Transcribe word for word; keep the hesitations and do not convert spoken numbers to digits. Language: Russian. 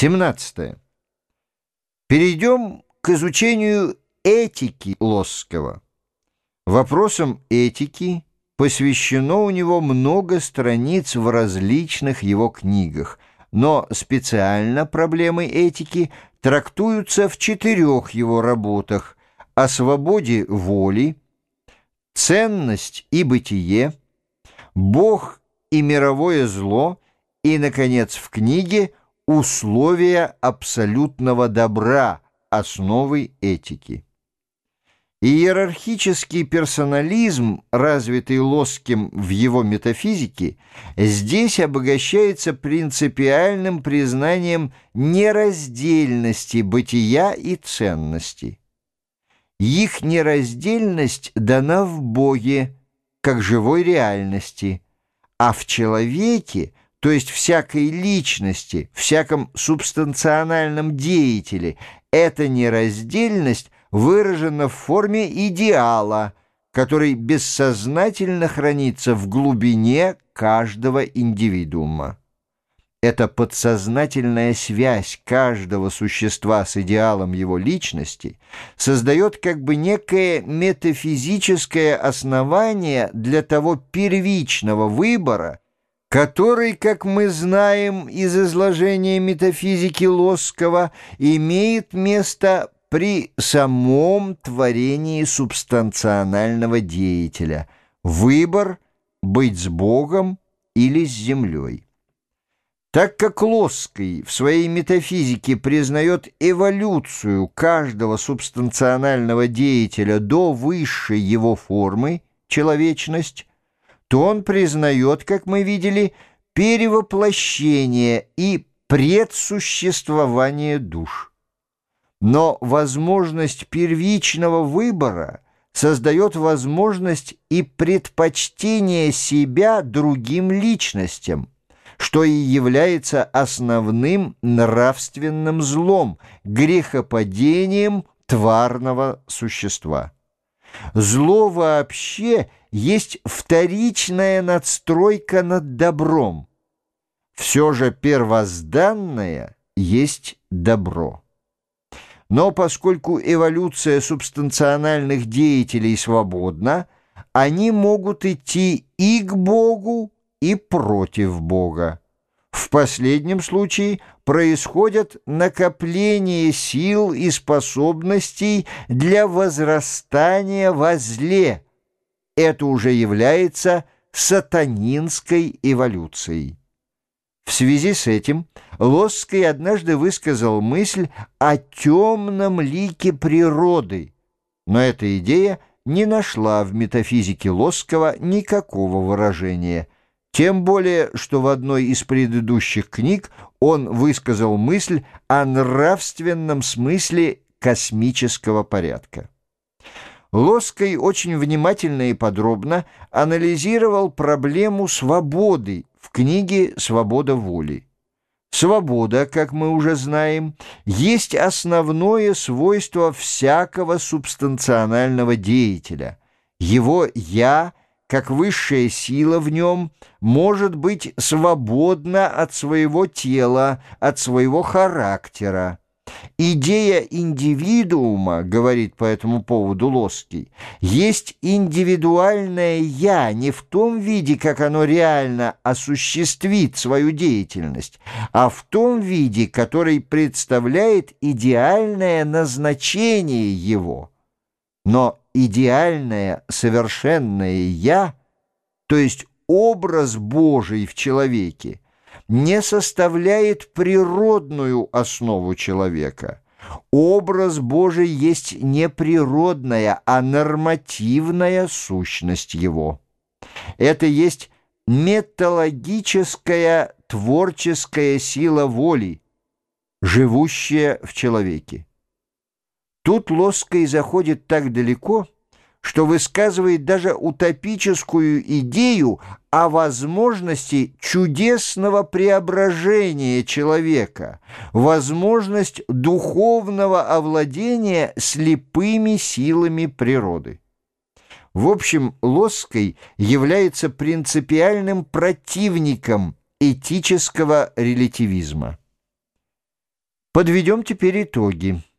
семнадцатое. Перейдем к изучению этики Лосского. Вопросам этики посвящено у него много страниц в различных его книгах, но специально проблемы этики трактуются в четырех его работах: «О свободе воли», «Ценность и бытие», «Бог и мировое зло» и, наконец, в книге «Условия абсолютного добра. Основы этики». Иерархический персонализм, развитый Лосским в его метафизике, здесь обогащается принципиальным признанием нераздельности бытия и ценности. Их нераздельность дана в Боге, как живой реальности, а в человеке, то есть всякой личности, всяком субстанциональном деятеле, эта нераздельность выражена в форме идеала, который бессознательно хранится в глубине каждого индивидуума. Эта подсознательная связь каждого существа с идеалом его личности создает как бы некое метафизическое основание для того первичного выбора, который, как мы знаем из изложения метафизики Лосского, имеет место при самом творении субстанционального деятеля. Выбор — быть с Богом или с землей. Так как Лосский в своей метафизике признает эволюцию каждого субстанционального деятеля до высшей его формы, человечность, то он признает, как мы видели, перевоплощение и предсуществование душ. Но возможность первичного выбора создает возможность и предпочтение себя другим личностям, что и является основным нравственным злом, грехопадением тварного существа. Зло вообще есть вторичная надстройка над добром. Все же первозданное есть добро. Но поскольку эволюция субстанциональных деятелей свободна, они могут идти и к Богу, и против Бога. В последнем случае происходит накопление сил и способностей для возрастания во зле. Это уже является сатанинской эволюцией. В связи с этим Лосский однажды высказал мысль о темном лике природы, но эта идея не нашла в метафизике Лосского никакого выражения, тем более, что в одной из предыдущих книг он высказал мысль о нравственном смысле космического порядка. Лосский очень внимательно и подробно анализировал проблему свободы в книге «Свобода воли». Свобода, как мы уже знаем, есть основное свойство всякого субстанционального деятеля. Его «я», как высшая сила в нем, может быть свободна от своего тела, от своего характера. Идея индивидуума, говорит по этому поводу Лосский, есть индивидуальное «я» не в том виде, как оно реально осуществит свою деятельность, а в том виде, который представляет идеальное назначение его. Но идеальное совершенное «я», то есть образ Божий в человеке, не составляет природную основу человека. Образ Божий есть не природная, а нормативная сущность его. Это есть металлогическая творческая сила воли, живущая в человеке. Тут Лосский заходит так далеко, что высказывает даже утопическую идею о возможности чудесного преображения человека, возможность духовного овладения слепыми силами природы. В общем, Лосский является принципиальным противником этического релятивизма. Подведем теперь итоги.